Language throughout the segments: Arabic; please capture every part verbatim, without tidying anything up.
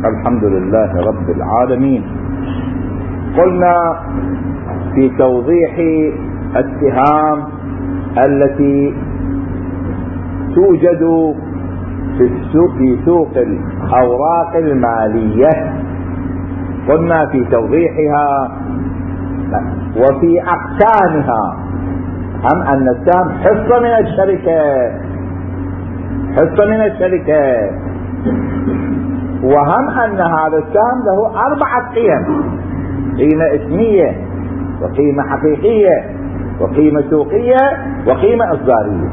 الحمد لله رب العالمين. قلنا في توضيح السهام التي توجد في السوق في سوق الأوراق المالية، قلنا في توضيحها وفي أقسامها هم أن السهم حصة من الشركة، حصة من الشركة، وهم أن هذا السهم له أربعة قيم: قيمة اسمية، وقيمة حقيقية، وقيمة سوقية، وقيمة إصدارية.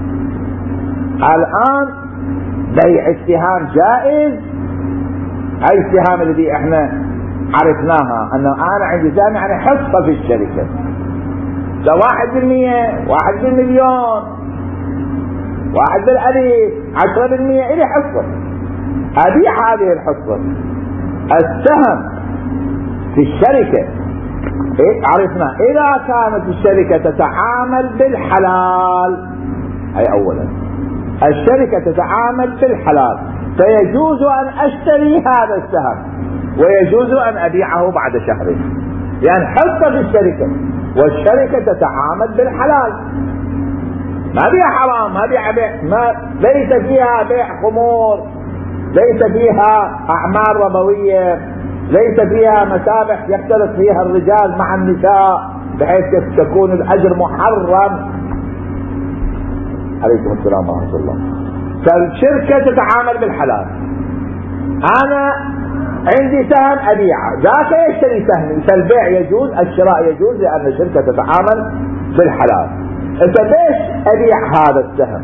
الآن بيع السهام جائز. هاي السهام الذي احنا عرفناها أنه أنا عندي سهم يعني حصة في الشركة، ده واحد بالمية، واحد بالمليون، واحد بالألف، عشرة بالمية، إلي حصة. أبيع هذه الحصة. السهم في الشركة إيه؟ عرفنا إذا كانت الشركة تتعامل بالحلال، أي أولا الشركة تتعامل بالحلال، فيجوز أن أشتري هذا السهم ويجوز أن أبيعه بعد شهرين، لأن حصة في الشركة والشركة تتعامل بالحلال، ما بيع حرام، ما بيع بيع ما ليس فيها بيع خمور، ليس فيها أعمال ربوية، ليس فيها مسابح يختلط فيها الرجال مع النساء بحيث تكون الأجر محرم. عليكم السلام ورحمة الله. فالشركة تتعامل بالحلال. أنا عندي سهم أبيعه، ذاك يشتري سهمي، فالبيع يجوز، الشراء يجوز، لأن الشركة تتعامل بالحلال. أنت ليش أبيع هذا السهم؟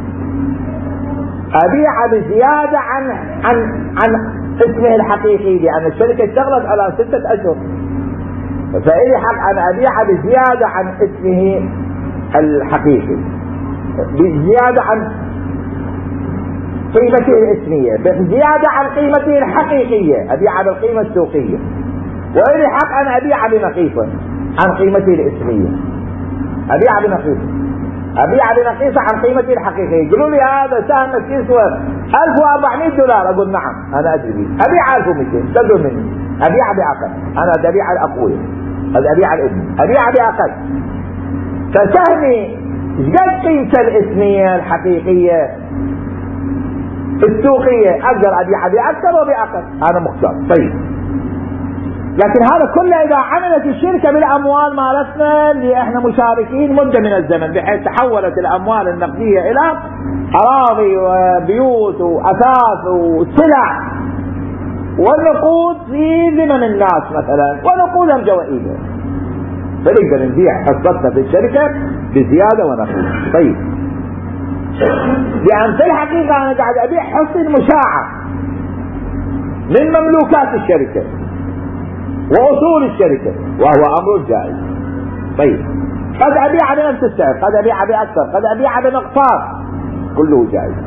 أبيعه بزيادة عن عن عن اسمه الحقيقي، لأن الشركة اشتغلت على ستة أشهر، فإلي حق أن أبيعه بزيادة عن اسمه الحقيقي، بزيادة عن قيمته الاسمية، بزيادة عن قيمته الحقيقية، أبيعه بالقيمة السوقية، وإلي حق أن أبيعه بنقيصة عن قيمته الاسمية، أبيعه بنقيصة، أبيع بنقيصة عن قيمته الحقيقية. يقولوا لي هذا سهم يسوى ألف وأربعمائة دولار، أقول نعم أنا أدري به، أبيع ألف ومئتين، تدرون مني، أبيع بأقل، أنا أبيع الأقوية، أبيع الابن، أبيع بأقل. فسهمي قد قيمته الاسمية الحقيقية السوقية، أقدر أبيع بأكثر وبأقل، أنا مختار. طيب، لكن هذا كله إذا عملت الشركة بالأموال مالتنا اللي احنا مشاركين مدة من الزمن، بحيث تحولت الأموال النقدية إلى أراضي وبيوت وأثاث وسلع والنقود في ذمن الناس مثلا، ونقودهم جوائزهم، فنقدر نبيع حصتنا في الشركة بزيادة ونقود. طيب، لأن في الحقيقة أنا قاعد أبيع حصة مشاعة من مملوكات الشركة وأصول الشركة، وهو أمر جائز. طيب، قد أبيع بنفس السعر، قد أبيع بأكثر، قد أبيع بمقطار، كله جائز.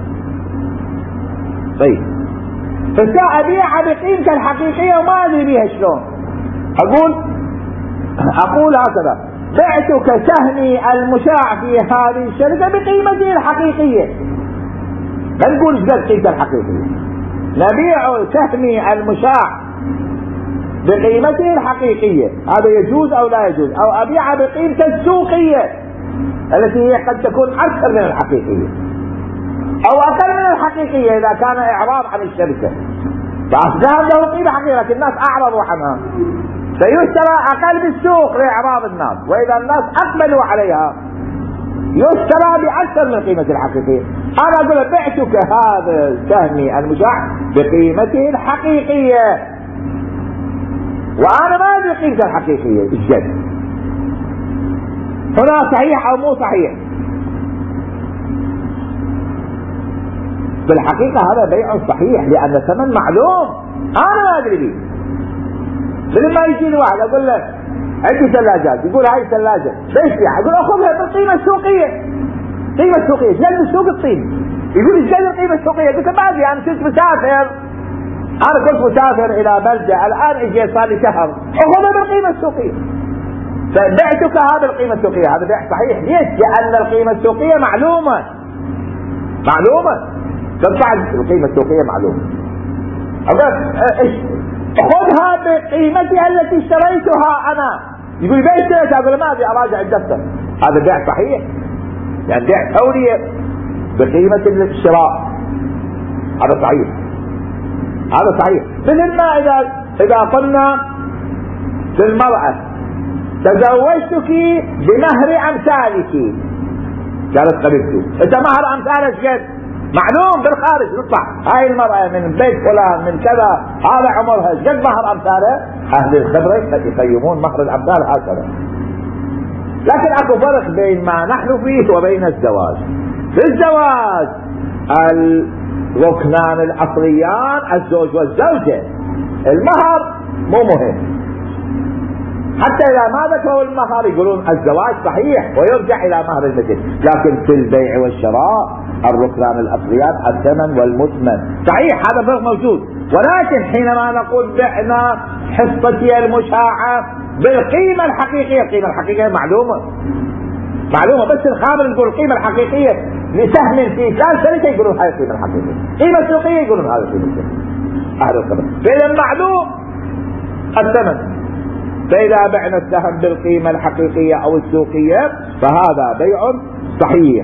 طيب، فسأبيع بقيمة الحقيقية وما أدري بيها شلون. أقول أقول هكذا: بعتك سهمي المشاع في هذه الشركة بقيمته الحقيقية. لا نقول ايش قد قيمته الحقيقية، نبيع سهمي المشاع بقيمته الحقيقية، هذا يجوز أو لا يجوز، أو أبيع بقيمته السوقية التي هي قد تكون أكثر من الحقيقية أو أقل من الحقيقية إذا كان إعراض عن الشركة، فأصبح له قيمة حقيقية لكن الناس أعرضوا عنها، فيشترى أقل بالسوق لإعراض الناس، وإذا الناس أقبلوا عليها يشترى بأكثر من قيمة الحقيقية. أنا أقول بعتك هذا سهمي المشاع بقيمته الحقيقية، وأنا ما أدري قيمته الحقيقية الجد، هنا صحيح أو مو صحيح. بالحقيقة هذا بيع صحيح، لأن الثمن معلوم، أنا ما أدري به. لما يجيني واحد أقول له عندي ثلاجات، يقول هاي الثلاجة ليش فيها؟ أقول أخذها بالقيمة السوقية. قيمة السوقية جد السوق الطين، يقول إيش قد القيمة السوقية؟ قلت ما أدري، أنا كنت مسافر، أنا كنت مسافر إلى بلدة، الآن إجي صار لي شهر، أخذها بالقيمة السوقية. فبعتك هذا القيمة السوقية، هذا بيع صحيح. ليش؟ لأن القيمة السوقية معلومة، معلومة، تطلع القيمة السوقية معلومة. خذها بقيمتها التي اشتريتها انا. يقول بيع اشتريت، اقول ما ابي اراجع الدفتر. هذا بيع صحيح، يعني بيع فوري بقيمة الشراء، هذا صحيح، هذا صحيح. مثل ما اذا اذا قلنا للمرأة تزوجتك بمهر امثالك، قالت قبلت، انت مهر امثالك قد معلوم بالخارج، نطلع هاي المرأة من بيت فلان من كذا، هذا عمرها قد مهر امثاله، اهل الخبرة يقيمون مهر الامثال هكذا. لكن اكو فرق بين ما نحن فيه وبين الزواج. في الزواج الركنان الاصليان الزوج والزوجة، المهر مو مهم، حتى اذا ما ذكروا المهر يقولون الزواج صحيح ويرجع الى مهر المثل. لكن في البيع والشراء الركنان الاصليان الثمن والمثمن، صحيح هذا فرق موجود. ولكن حينما نقول بعنا حصتي المشاعة بالقيمة الحقيقية، القيمة الحقيقية معلومة معلومة، بس الخابر نقول القيمة الحقيقية لسهم في ثلاث شركة يقولون هذه القيمة الحقيقية، قيمة سوقية يقولون هذا القيمة أهل الخبر. فإذا معلوم الثمن، فإذا بعنا السهم بالقيمة الحقيقية أو السوقية فهذا بيع صحيح.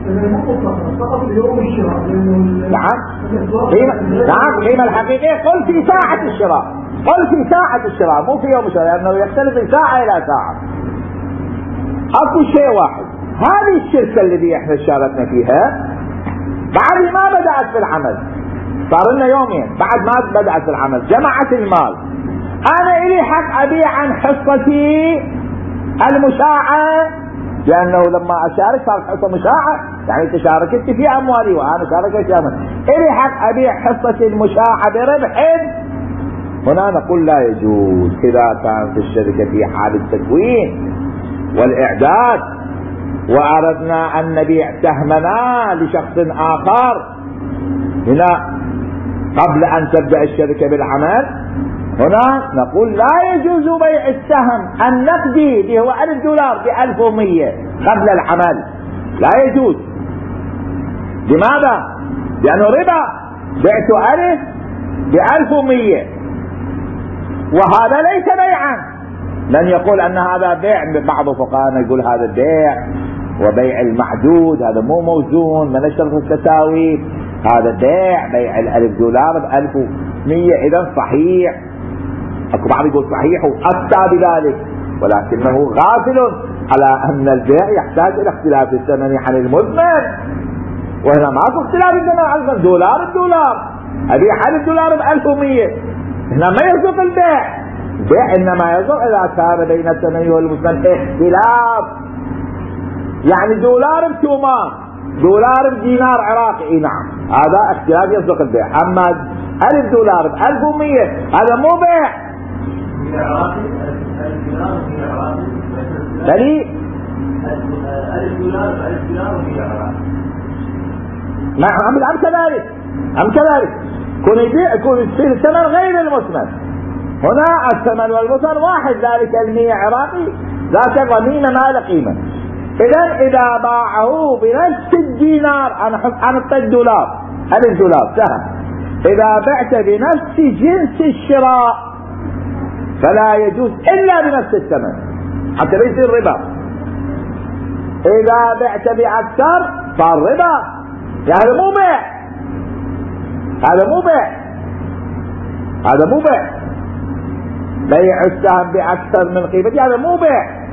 نعم قيمة، نعم قيمة الحقيقية قل في ساعة الشراء، قل في ساعة الشراء مو في يوم الشراء، لأنه يختلف من ساعة إلى ساعة. أكو شيء واحد، هذه الشركة التي احنا شاركنا فيها بعد ما بدأت في العمل، صار لنا يومين بعد ما بدأت في العمل، جمعت المال، أنا إلي حق أبيع عن حصتي المشاعة، لأنه لما أشارك صارت حصة مشاعة، يعني تشاركت في أموالي وأنا شاركت في أموالي، إلي حق أبيع حصتي المشاعة بربح. هنا نقول لا يجوز إذا كانت الشركة في حال التكوين والإعداد وأردنا أن نبيع سهمنا لشخص آخر هنا قبل أن تبدأ الشركة بالعمل، هنا نقول لا يجوز بيع السهم النقدي اللي هو ألف دولار بألف ومية قبل العمل، لا يجوز. لماذا؟ لأنه ربا، بعت ألف بألف ومية وهذا ليس بيعا. من يقول أن هذا بيع؟ بعض فقهاء يقول هذا بيع وبيع المعدود هذا مو موزون، من اشترط التساوي، هذا بيع، بيع الألف دولار بألف ومية إذا صحيح. أكو بعض يقول صحيح وأفتى بذلك، ولكنه غافل على أن البيع يحتاج إلى اختلاف الثمن عن المثمن، وهنا ماكو اختلاف الثمن عن المثمن، دولار الدولار أبيع ألف دولار بألف ومية، هنا ما يصدق البيع، البيع إنما يصدق إذا كان بين الثمن والمثمن اختلاف، يعني دولار بتومان دولار بدينار عراقي، نعم هذا اختلاف يصدق البيع. أما ألف دولار بألف ومية هذا مو بيع. بلي ألف دولار بألف دولار وهي عراقي، ما عم العم كذلك، عم كذلك كون يبيع يكون يصير الثمن غير المثمن، هنا الثمن والمثمن واحد، ذلك المية عراقي ذاك غنيمة ما له قيمة. إذا إذا باعه بنفس الدينار، أنا أنا أعطيك دولار ألف دولار سهم، إذا بعت بنفس جنس الشراء فلا يجوز إلا بنفس الثمن حتى يصير ربا. إذا بعت بأكثر صار ربا، يعني مو بيع، هذا مو بيع، هذا مو بيع، بيع السهم بأكثر من قيمته هذا مو بيع،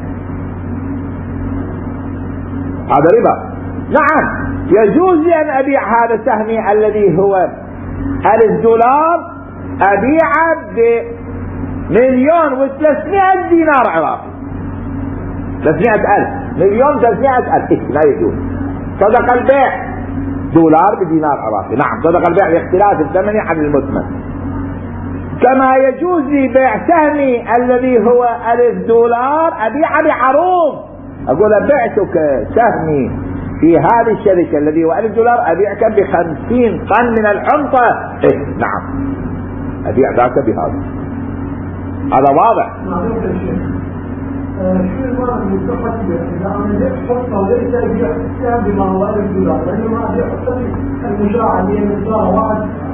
هذا ربا. نعم يجوز لي أن أبيع هذا سهمي الذي هو ألف دولار أبيعه بمليون وثلاثمائة دينار عراقي، ثلاثمائة ألف، مليون ثلاثمائة ألف، لا يجوز. صدق البيع دولار بدينار عراقي، نعم صدق البيع لاختلاف الثمن عن المثمن. كما يجوز لي بيع سهمي الذي هو ألف دولار أبيعه بعروض، أقول بعتك سهمي في هذه الشركة الذي هو ألف دولار أبيعك بخمسين طن من الحنطة، إيه نعم أبيع ذاك بهذا، هذا واضح. شو المرض اللي تقصد إذا أنا جبت حصة وليس أبيع سهم بما هو ألف دولار، لأنه ما أبيع حصتي المشاعة اللي هي مقدارها واحد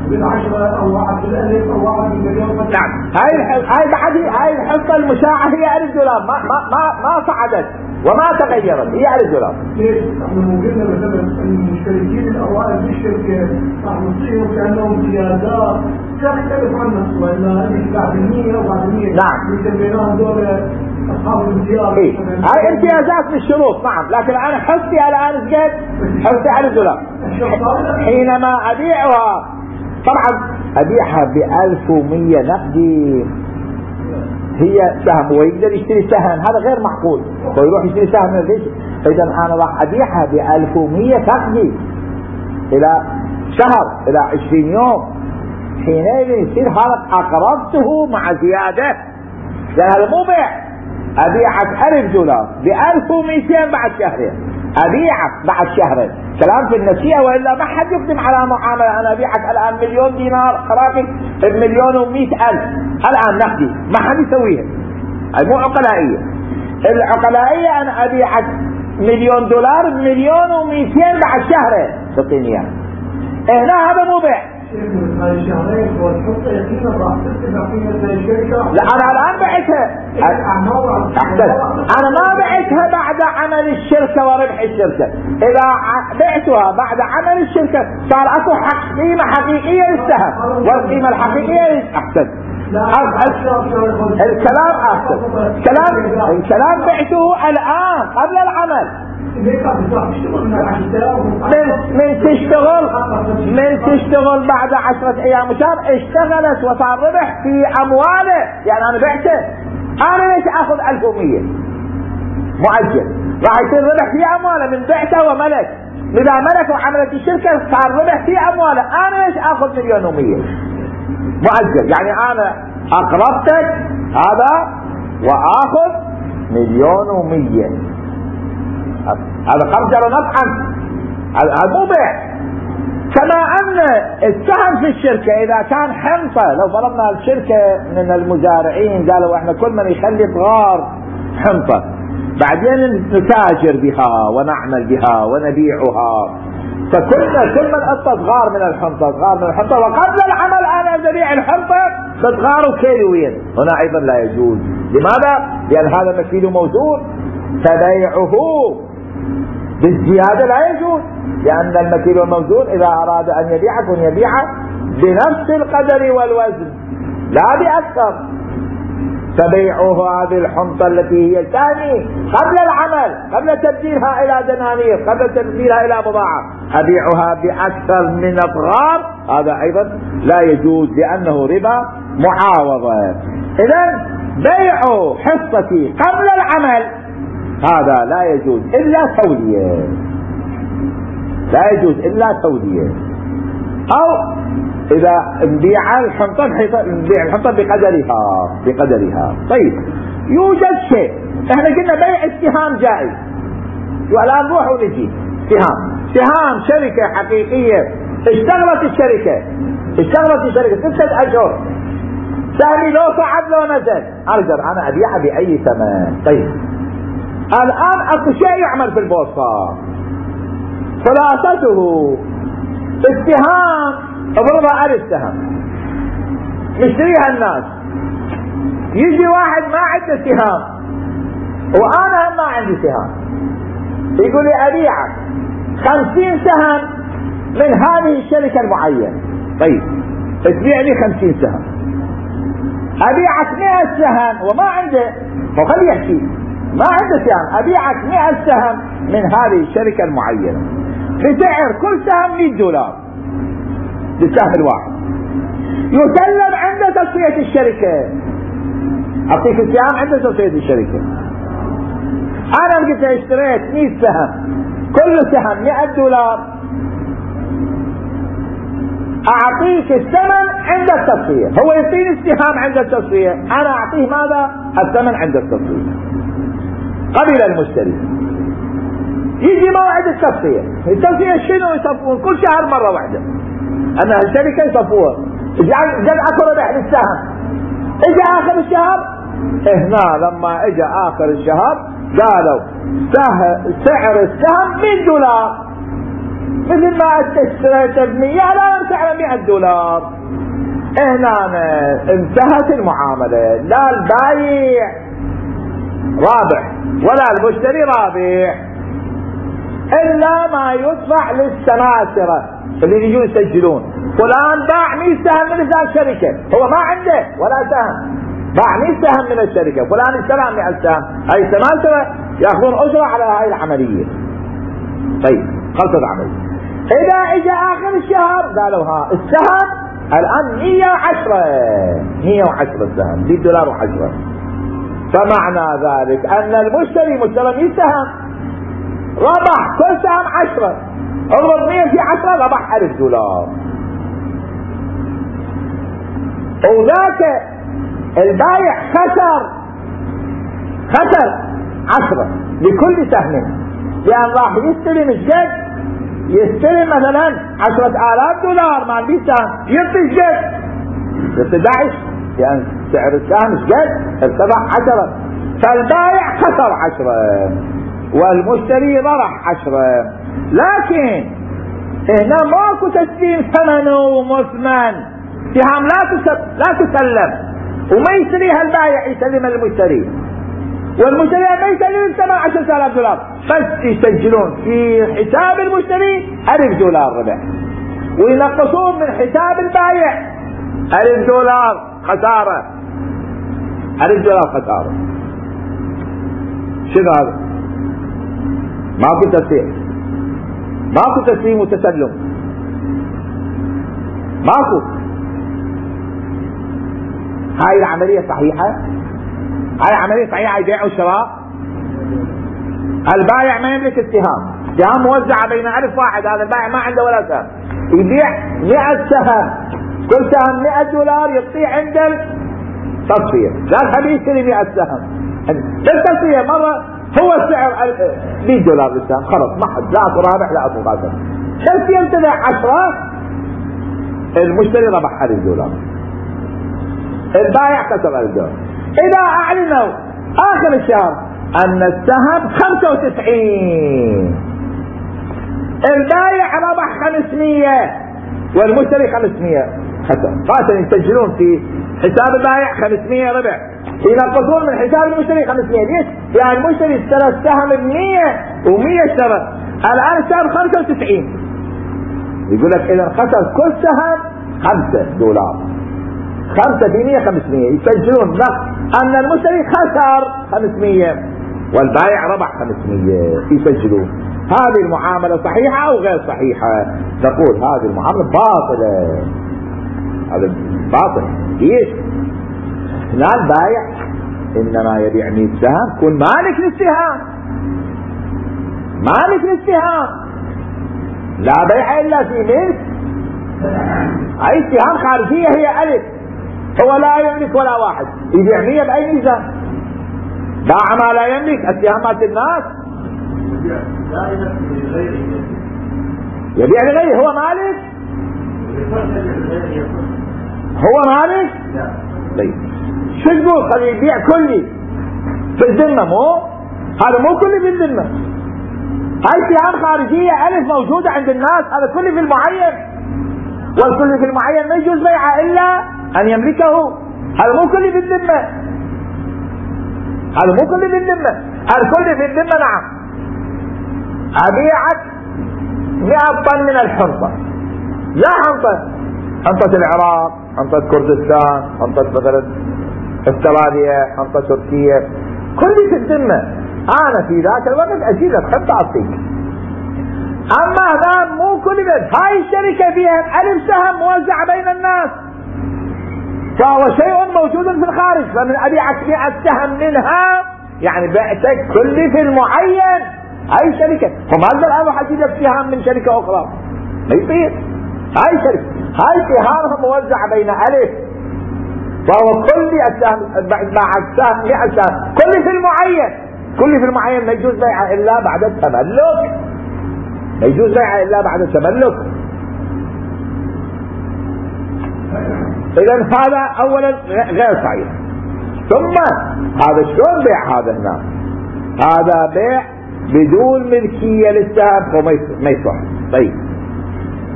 بالعشرة أو واحد بالألف أو واحد بالمليون. نعم هاي هاي بعد هاي الحصة المشاعة هي ألف دولار ما ما ما ما صعدت وما تغيرت هي ألف دولار. ليش؟ احنا مو قلنا مثلا المشتركين الأوائل في الشركة راح نصيروا كأنهم امتيازات تختلف عنها ولا هذه بعد المية وبعد المية. نعم. اللي سميناهم دول أصحاب الامتياز. إيه؟ هاي امتيازات من الشروط نعم لكن أنا حصتي الآن زقت حصتي ألف دولار. حينما أبيعها طبعا أبيعها بألف ومية نقدي هي سهم ويقدر يشتري سهم هذا غير معقول ويروح يشتري سهم من ليش إذا أنا راح أبيعها بألف ومية نقدي إلى شهر إلى عشرين يوم حينئذ يصير هذا أقرضته مع زيادة لأن هذا مو بيع. أبيعك ألف دولار بألف ومئتين بعد شهرين أبيعك بعد شهرين كلام في النسيئة وإلا ما حد يقدم على معاملة. أنا أبيعك الآن مليون دينار خراجك بمليون ومئة ألف الآن نقدي ما حد يسويها هاي مو عقلائية. العقلائية أنا أبيعك مليون دولار بمليون ومئتين بعد شهرين تعطيني إياه هنا هذا مو بيع. لا أنا الآن بعتها أحسن أنا ما بعتها بعد عمل الشركة وربح الشركة. إذا بعتها بعد عمل الشركة صار أكو حق قيمة حقيقية للسهم والقيمة الحقيقية أحسن. الكلام أحسن كلام الكلام بعته الآن قبل العمل من من تشتغل من تشتغل بعد عشرة ايام وشهر اشتغلت وصار ربح في امواله يعني انا بعته انا ليش اخذ ألف ومية مؤجل راح يصير ربح في امواله من بعته وملك اذا ملك وعملت الشركة صار ربح في امواله انا ليش اخذ مليون ومية مؤجل يعني انا اقرضتك هذا واخذ مليون ومية هذا قرض جرى نفعا هذا مو بيع. كما ان السهم في الشركة اذا كان حنطة لو فرضنا الشركة من المزارعين قالوا احنا كل من يخلي صغار حنطة بعدين نتاجر بها ونعمل بها ونبيعها فكل كل من اطى صغار من الحنطة صغار من الحنطة وقبل العمل انا ابيع الحنطة بصغار وكيلوين هنا ايضا لا يجوز. لماذا؟ لان هذا مكيل موزون فبيعه بالزيادة لا يجوز لأن المكيل والموزون إذا أراد أن يبيعك أن يبيع بنفس القدر والوزن لا بأكثر. فبيعه هذه الحنطة التي هي الثانية قبل العمل قبل تبديلها إلى دنانير قبل تبديلها إلى بضاعة أبيعها بأكثر من أضرار هذا أيضا لا يجوز لأنه ربا معاوضة. إذن بيع حصتي قبل العمل هذا لا يجوز إلا تولية لا يجوز إلا تولية أو إذا نبيع الحنطة نبيع الحنطة بقدرها بقدرها. طيب يوجد شيء احنا قلنا بيع السهام جائز والآن نروح ونجي سهام سهام شركة حقيقية اشتغلت الشركة اشتغلت الشركة ستة أشهر سهمي لو صعد لو نزل أقدر أنا أبيعها بأي ثمن. طيب الآن أكو شيء يعمل في البورصة خلاصته السهام اضربها ألف سهم يشتريها الناس يجي واحد ما عنده سهام وأنا ما عندي سهام يقول لي أبيعك خمسين سهم من هذه الشركة المعينة. طيب تبيع لي خمسين سهم أبيعك مئة سهم وما عنده وخلي يحكي ما عنده سهم أبيعك مئة سهم من هذه الشركة المعينة بسعر كل سهم مئة دولار بالسهم الواحد يسلم عند تصفية الشركة أعطيك السهم عند تصفية الشركة. أنا قلت اشتريت مئة سهم كل سهم مئة دولار أعطيك الثمن عند التصفية هو يعطيني السهام عند التصفية أنا أعطيه ماذا الثمن عند التصفية. قبل المشتري يجي موعد التصفية التصفية شنو يصفون كل شهر مرة واحدة أنها الشركة يصفوها جد أكو ربح للسهم اجى آخر الشهر هنا لما اجى آخر الشهر قالوا سعر السهم مئة دولار مثل ما انت اشتريت بمية الان سعره مئة دولار. هنا انتهت المعاملة، لا البايع رابح ولا المشتري رابح الا ما يدفع للسماسرة اللي يجون يسجلون. فلان باع مئة سهم من ذا الشركة، هو ما عنده ولا سهم، باع مئة سهم من الشركة، فلان اشترى مئة سهم، هاي السماسرة ياخذون اجرة على هاي العملية. طيب خلصت العملية. اذا اجى اخر الشهر قالوا ها السهم الان مئة وعشرة مئة وعشرة السهم مئة دولار وعشرة، فمعنى ذلك ان المشتري مشترى مئة سهم ربح كل سهم عشرة، اضرب مئة في عشرة ربح ألف دولار. وذاك البايع خسر خسر عشرة لكل سهم، لأن راح يستلم الجد، يستلم مثلا عشرة آلاف دولار مع مئة سهم، يعطي الجد يعطي أحد عشر، لأن سعر السهم الجد ارتفع عشرة، فالبايع خسر عشرة والمشتري ربح عشرة. لكن هنا ماكو تسليم ثمنه مثمن، سهام لا لا تسلم وما يشتريها البايع، يسلم المشتري، والمشتري ما يسلم الثمن عشرة آلاف دولار، بس يسجلون في حساب المشتري ألف دولار ربح، وينقصون من حساب البايع ألف دولار خسارة، ألف دولار خسارة. شنو هذا؟ ماكو تسليم، ماكو تسليم وتسلم، ماكو. هاي العملية صحيحة، هاي عملية صحيحة، البيع والشراء. البائع ما يملك السهام، السهام موزعة بين ألف واحد، هذا البائع ما عنده ولا سهم، يبيع مئة سهم، كل سهم مئة دولار، يعطيه عند التصفية، لا تبي يشتري مئة سهم بالتصفية مرة، هو السعر مئة دولار للسهم، خلص ما حد لا اكو رابح لا اكو خاسر، بس ينتبع عشرة المشتري ربح ألف دولار، البائع خسر ألف دولار. إذا أعلنوا آخر الشهر أن السهم خمسة وتسعين، البائع ربح خمسمية والمشتري خمسمية خسر، فاتن يسجلون في حساب البائع خمسمية ربح، ينقصون من حساب المشتري خمسمية. ليش؟ يعني المشتري اشترى السهم بمية ومية اشترى، الآن السهم خمسة وتسعين، يقول لك إذا خسر كل سهم خمسة دولار، خمسة في مية خمسمية، يسجلون نقص أن المشتري خسر خمسمية والبائع ربح خمسمية، يسجلون. هذه المعاملة صحيحة أو غير صحيحة؟ نقول هذه المعاملة باطلة، هذا باطل. ليش؟ لا البائع إنما يبيع مئة سهم، كن مالك للسهام، مالك للسهام، لا بيع إلا في ملك. أي سهام خارجية هي ألف، هو لا يملك ولا واحد، يبيع مية بأي ميزان؟ باع ما لا يملك، السهامات الناس يبيع لغيره، هو مالك، هو مالك. طيب شو تقول؟ خلي يبيع كلي في الذمة، مو هذا مو كلي في الذمة، هاي سهام خارجية ألف موجودة عند الناس، هذا كلي في المعين، والكل في المعين ما يجوز بيعه إلا أن يملكه، هذا مو كلي في الذمة، هذا مو كلي في الذمة. الكل في الذمة نعم، أبيعك مئة طن من الحنطة، لا حنطة، حنطة العراق، حنطة كردستان، حنطة مثلا استراليا، حنطة تركيا، كلي في الذمة، أنا في ذاك الوقت أجيبك حتى أعطيك. أما هذا مو كل بيت، هاي الشركة فيها ألف سهم موزعة بين الناس، فهو شيء موجود في الخارج، فمن أبيعك مئة سهم منها يعني بعتك كل في المعين. هاي شركة، وما أقدر أروح أجيب لك سهم من شركة أخرى، ما يصير. هاي شركة، هاي سهامها موزعة بين ألف، فهو كل السهم بعد معك سهم مئة سهم، كل في المعين، كل في المعين ما يجوز بيعه إلا بعد التملك، ما يجوز بيعه إلا بعد التملك. إذن هذا أولا غير صحيح. ثم هذا شلون بيع هذا هنا؟ هذا بيع بدون ملكية للسهم وما يصح. طيب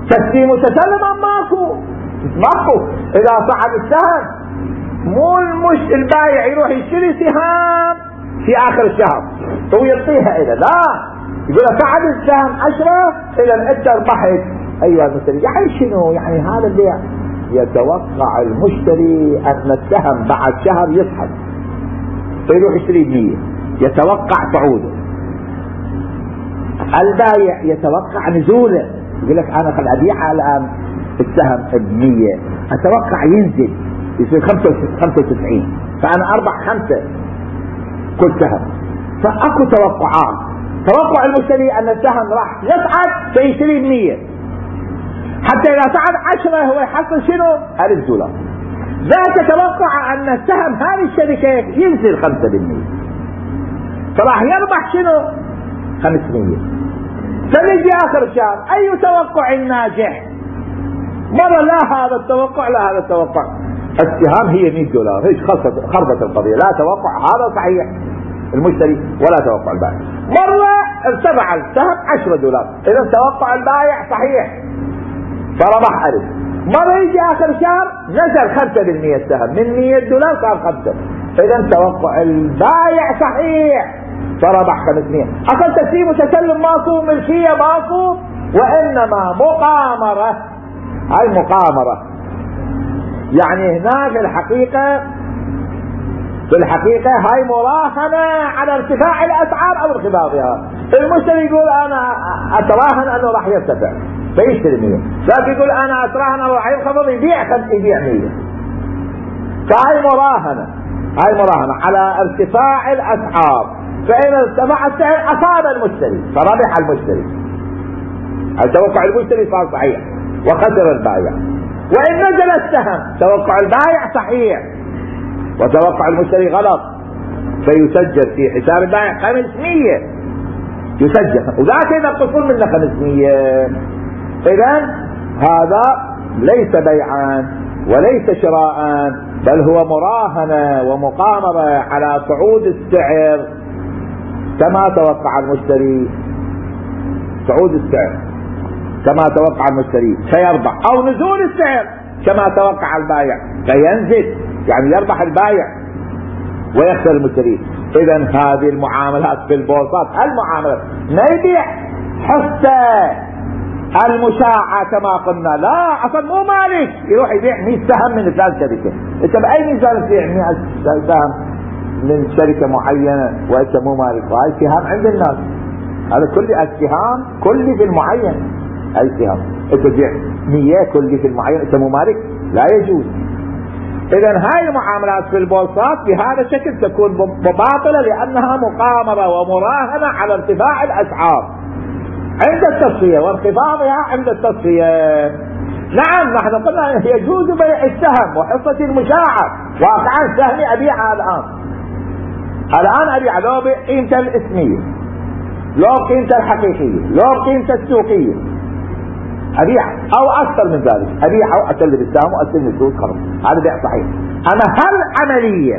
تسليم وتسلم ماكو ماكو. اذا صعد السهم مو المش البايع يروح يشتري سهام في اخر الشهر ويعطيها الى لا، يقول صعد السهم عشرة الى انت ربحت ايها المشتري. يعني شنو؟ يعني هذا البيع يتوقع المشتري ان السهم بعد شهر يصعد فيروح يشتري بمية، يتوقع صعوده. البايع يتوقع نزوله، يقول لك انا خل ابيع الان السهم بمية اتوقع ينزل يصير خمسة وتسعين فانا اربح خمسة كل سهم. فاكو توقعات، توقع المشتري ان السهم راح يصعد فيشتري بمية، حتى اذا صعد عشرة هو يحصل شنو؟ ألف دولار. ذاك توقع ان السهم هذه الشركة ينزل خمسة بالمية فراح يربح شنو؟ خمسمية. فنجي اخر الشهر اي توقع ناجح؟ مرة لا هذا التوقع لا هذا التوقع، السهام هي مية دولار، هيش خربت القضية، لا توقع هذا صحيح المشتري ولا توقع البائع. مرة ارتفع السهم عشرة دولار، اذا توقع البائع صحيح فربح ألف. مرة يجي اخر شهر نزل خمسة بالمية السهم من مية دولار صار خمسة، اذا توقع البائع صحيح فربح خمسمية. اصل تسليم وتسلم ماكو، ملكية ماكو، وانما مقامرة. هاي مقامرة، يعني هناك الحقيقة في الحقيقة هاي مراهنة على ارتفاع الاسعار او انخفاضها. المشتري يقول انا اتراهن انه راح يرتفع فيشتري مية، لكن يقول انا اتراهن انه راح ينخفض يبيع يبيع مية. فهاي مراهنة، هاي مراهنة على ارتفاع الاسعار، فإن ارتفع السعر اصاب المشتري فربح المشتري، توقع المشتري صار صحيح وخسر البائع. وإن نزل السهم توقع البائع صحيح وتوقع المشتري غلط فيسجل في حساب البائع خمسمية، يسجل، وذاك إذا بتصل منه خمسمية. إذن هذا ليس بيعا وليس شراء، بل هو مراهنة ومقامرة على صعود السعر كما توقع المشتري، صعود السعر كما توقع المشتري فيربح، او نزول السعر كما توقع البائع فينزل، يعني يربح البائع ويخسر المشتري. اذا هذه المعاملات في البورصات المعاملات ما يبيع حصة المشاعة كما قلنا، لا اصلا مو مالك يروح يبيع مية سهم من ثلاث شركة. انت باي ميزان تبيع مية سهم من شركة معينة وانت مو مالك؟ وهي سهام عند الناس، هذا كل السهام كل في المعين، اي سهام انت تبيع مية كل في المعين انت مو مالك، لا يجوز. اذا هاي المعاملات في البورصات بهذا الشكل تكون باطلة لانها مقامرة ومراهنة على ارتفاع الاسعار عند التصفية وانخفاضها عند التصفية. نعم نحن قلنا يجوز بيع السهم وحصة المشاعة، واقعا سهمي ابيعها الان الان ابيع لو بقيمته الاسمية، لو قيمته الحقيقية، لو قيمته السوقية ابيع، او اكثر من ذلك ابيع او اسلم السهم واسلم السوق خلاص، هذا بيع صحيح. اما هل عملية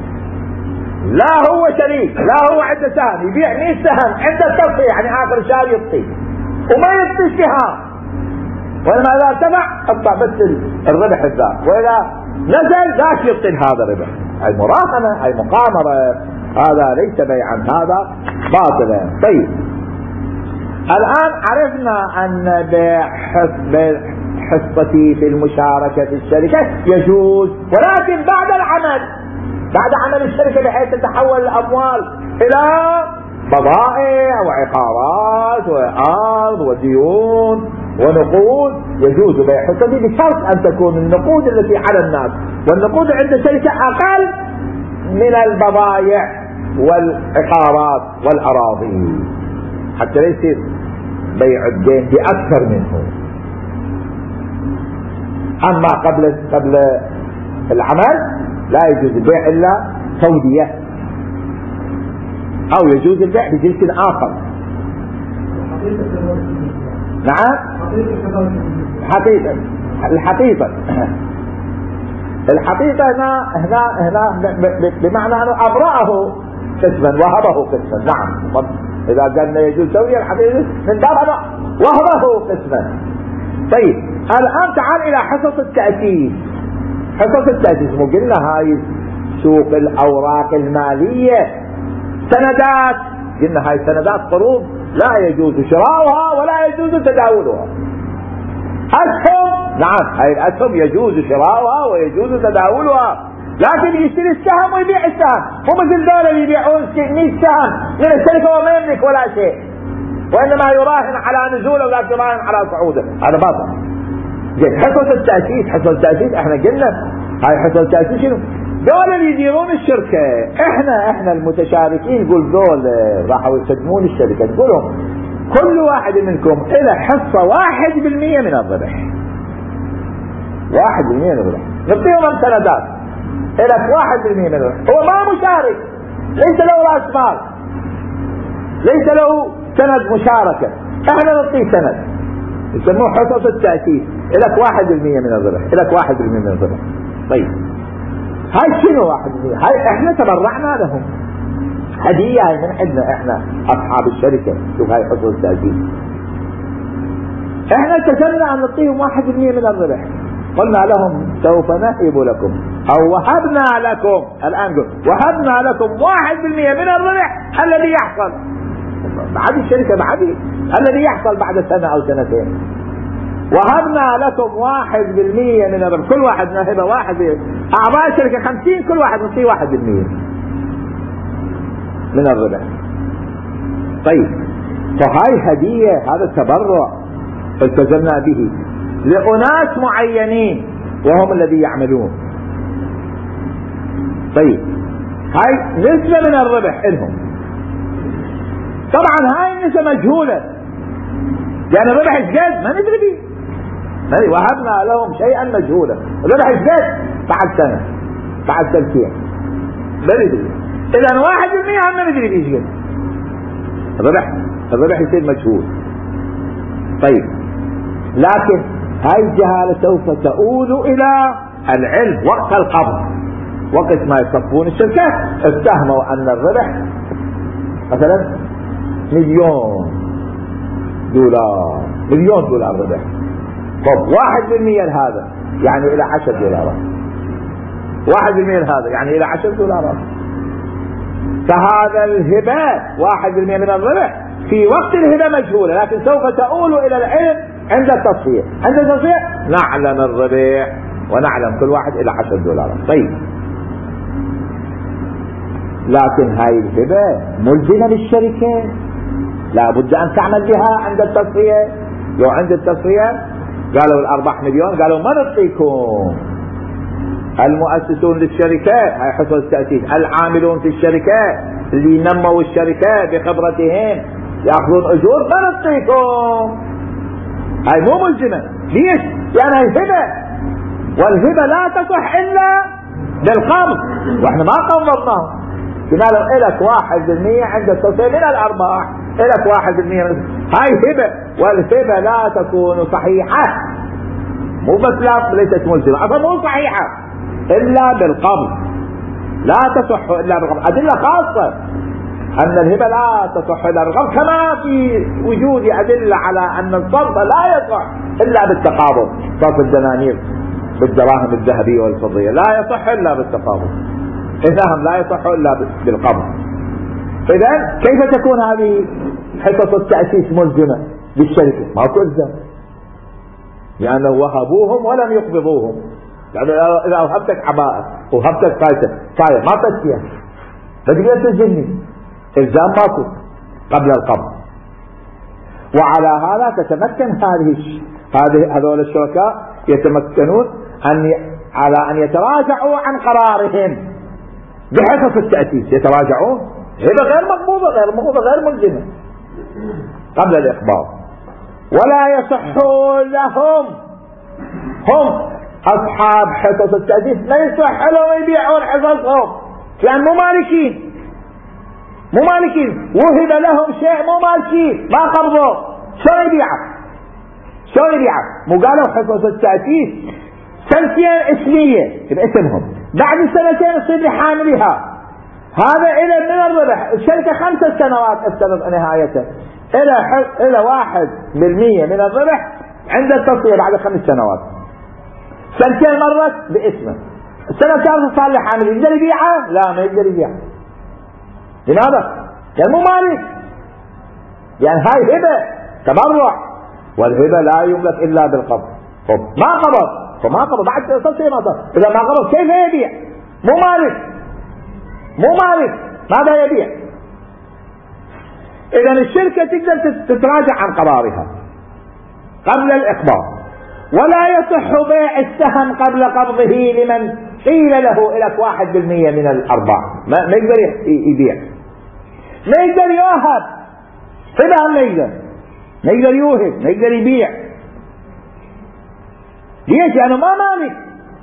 لا هو شريك لا هو عنده سهم يبيع مية سهم عند التصفية، يعني اخر الشهر يبطي وما يبطي سهم، ولما اذا ارتفع اطلع بس الربح الذاك، واذا نزل ذاك يبطل هذا الربح. هاي مراهنة، هاي مقامرة، هذا ليس بيعا، هذا باطلا. طيب الان عرفنا ان بيع حصتي في المشاركة في الشركة يجوز، ولكن بعد العمل، بعد عمل الشركة بحيث تتحول الاموال الى بضائع وعقارات وارض وديون ونقود، يجوز بيع حصتي بشرط ان تكون النقود التي على الناس والنقود عند الشركة اقل من البضائع والعقارات والاراضي، حتى لا يصير بيع الدين باكثر منه. اما قبل قبل العمل لا يجوز البيع الا تودية، او يجوز البيع بجنس اخر. نعم حقيقة الحقيقة الحقيقة هنا هنا هنا بمعنى انه ابرأه قسما وهبه قسما. نعم اذا قلنا يجوز تودية الحقيقة من باب انه وهبه قسما، طيب الآن تعال إلى حصص التأسيس. حصص التأسيس مو قلنا هاي سوق الأوراق المالية سندات، قلنا هاي سندات قروض لا يجوز شراؤها ولا يجوز تداولها. أسهم، نعم هاي الأسهم يجوز شراؤها ويجوز تداولها، لكن يشتري السهم ويبيع السهم، مو مثل دول اللي يبيعون مئة سهم من الشركة وما يملك ولا شيء، وإنما يراهن على نزوله ولا يراهن على صعوده، هذا باطل. زين حصص التأسيس، حصص التأسيس احنا قلنا هاي حصص التأسيس شنو؟ دول اللي يديرون الشركة، احنا احنا المتشاركين نقول دول راحوا يخدمون الشركة، نقولهم كل واحد منكم إلى حصة واحد بالمية من الربح، واحد بالمية من الربح، نعطيهم السندات إلى واحد بالمية من الربح، هو ما مشارك، ليس له رأس مال، ليس له سند مشاركة، احنا نعطيه سند يسموه حصص التأسيس، إلك واحد بالمية من الربح، إلك واحد بالمية من الربح. طيب هاي شنو واحد بالمية؟ هاي احنا تبرعنا لهم هدية، هاي من عندنا احنا أصحاب الشركة. شوف هاي حصص التأسيس، احنا التزمنا أن نعطيهم واحد بالمية من الربح، قلنا لهم سوف نهب لكم أو وهبنا لكم، الآن قل وهبنا لكم واحد بالمية من الربح الذي يحصل بعد الشركة، بعد الذي يحصل بعد سنة أو سنتين، وهبنا لكم واحد بالمية من الربح، كل واحد نهبه واحد، أعضاء الشركة خمسين، كل واحد نصيه واحد بالمية من الربح. طيب فهاي هدية، هذا التبرع التزمنا به لأناس معينين وهم الذي يعملون. طيب هاي نسبة من الربح لهم، طبعا هاي النسبة مجهولة، يعني الربح ايش ما ندري بيه، وهبنا لهم شيئا مجهولا، الربح ايش بعد سنة بعد سنتين ما ندري، اذا واحد بالمية ما ندري بيه ايش الربح، الربح يصير مجهول. طيب لكن هاي الجهالة سوف تؤول الى العلم وقت القبض، وقت ما يصفون الشركات اتهموا ان الربح مثلا مليون دولار، مليون دولار ربح، طب واحد بالمية هذا يعني الى عشر دولارات، واحد بالمية هذا يعني الى عشر دولارات، فهذا الهبة واحد بالمية من الربح في وقت الهبة مجهولة، لكن سوف تؤول الى العلم عند التصفية، عند التصفية نعلم الربح ونعلم كل واحد الى عشر دولارات. طيب لكن هاي الهبة ملزمة للشركة، لا بد ان تعمل بها عند التصفية. لو عند التصفية قالوا الارباح مليون، قالوا ما نعطيكم، المؤسسون للشركات هاي حصص التأسيس، العاملون في الشركات اللي نموا الشركات بخبرتهم ياخذون اجور، ما نعطيكم، هاي مو ملزمة. ليش؟ لان هاي هبة، والهبة لا تصح الا بالقبض، واحنا ما قبضناهم، قلنا له الك واحد بالمية عند التصفية من الارباح، الك واحد بالمية من... هاي هبة، والهبة لا تكون صحيحة، مو بس لا ليست ملزمة، اصلا مو صحيحة الا بالقبض، لا تصح الا بالقبض. ادلة خاصة ان الهبة لا تصح الا بالقبض، كما في وجود ادلة على ان الصرف لا يصح الا بالتقابض، صرف الدنانير بالدراهم الذهبية والفضية لا يصح الا بالتقابض، إذاهم لا يصح الا بالقبض. إذن كيف تكون هذه حصص التأسيس ملزمة للشركة؟ ما تلزم، لأنه وهبوهم ولم يقبضوهم، يعني إذا وهبتك عباءة وهبتك فايتة فاية ما تسيها فتقدر تلزمني، إلزام ماكو قبل القبض. وعلى هذا تتمكن هذه هذه هذول الشركاء يتمكنون أن على أن يتراجعوا عن قرارهم بحصص التأسيس، يتراجعون، هبة غير مقبوضة غير مقبوضة غير ملزمة قبل الإقباض، ولا يصح لهم، هم أصحاب حصص التأسيس لا يصح لهم يبيعون حصصهم، لأن مو مالكين، مو مالكين، وهب لهم شيء مو مالكين، ما قبضوا، شو يبيعه؟ شو يبيعه؟ مو قالوا حصص التأسيس سنتين اسمية باسمهم، بعد السنتين تصير لحاملها، هذا إلى من الربح، الشركة خمسة سنوات استمر نهايته، إلى إلى واحد بالمية من الربح عند التصفية بعد خمس سنوات، سنتين مرت باسمه، السنة الثالثة صار له حامل، يقدر يبيعها؟ لا، ما يقدر يبيعها. لماذا؟ لأنه مو مالك، يعني هاي هبة تبرع، والهبة لا يملك إلا بالقبض. طب ما قبض، فما قبض بعد تصفية ما صار، إذا ما قبض كيف يبيع؟ مو مالك، مو مالك، ماذا يبيع؟ إذا الشركة تقدر تتراجع عن قرارها قبل الإقباض، ولا يصح بيع السهم قبل قبضه لمن قيل له لك واحد بالمية من الأرباح، ما يقدر يبيع، ما يقدر يوهب، هذا ما يقدر، ما يقدر يوهب، ما يقدر يبيع. ليش؟ لأنه ما مالك،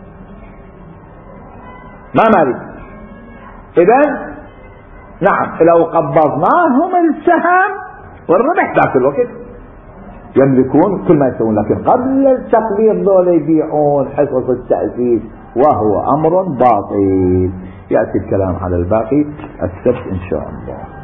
ما مالك. إذن نعم، لو قبضناهم السهم والربح ذاك الوقت يملكون كل ما يسوون، لكن قبل التقبيض دول يبيعون حصص التأسيس، وهو أمر باطل. يأتي الكلام على الباقي السبت إن شاء الله.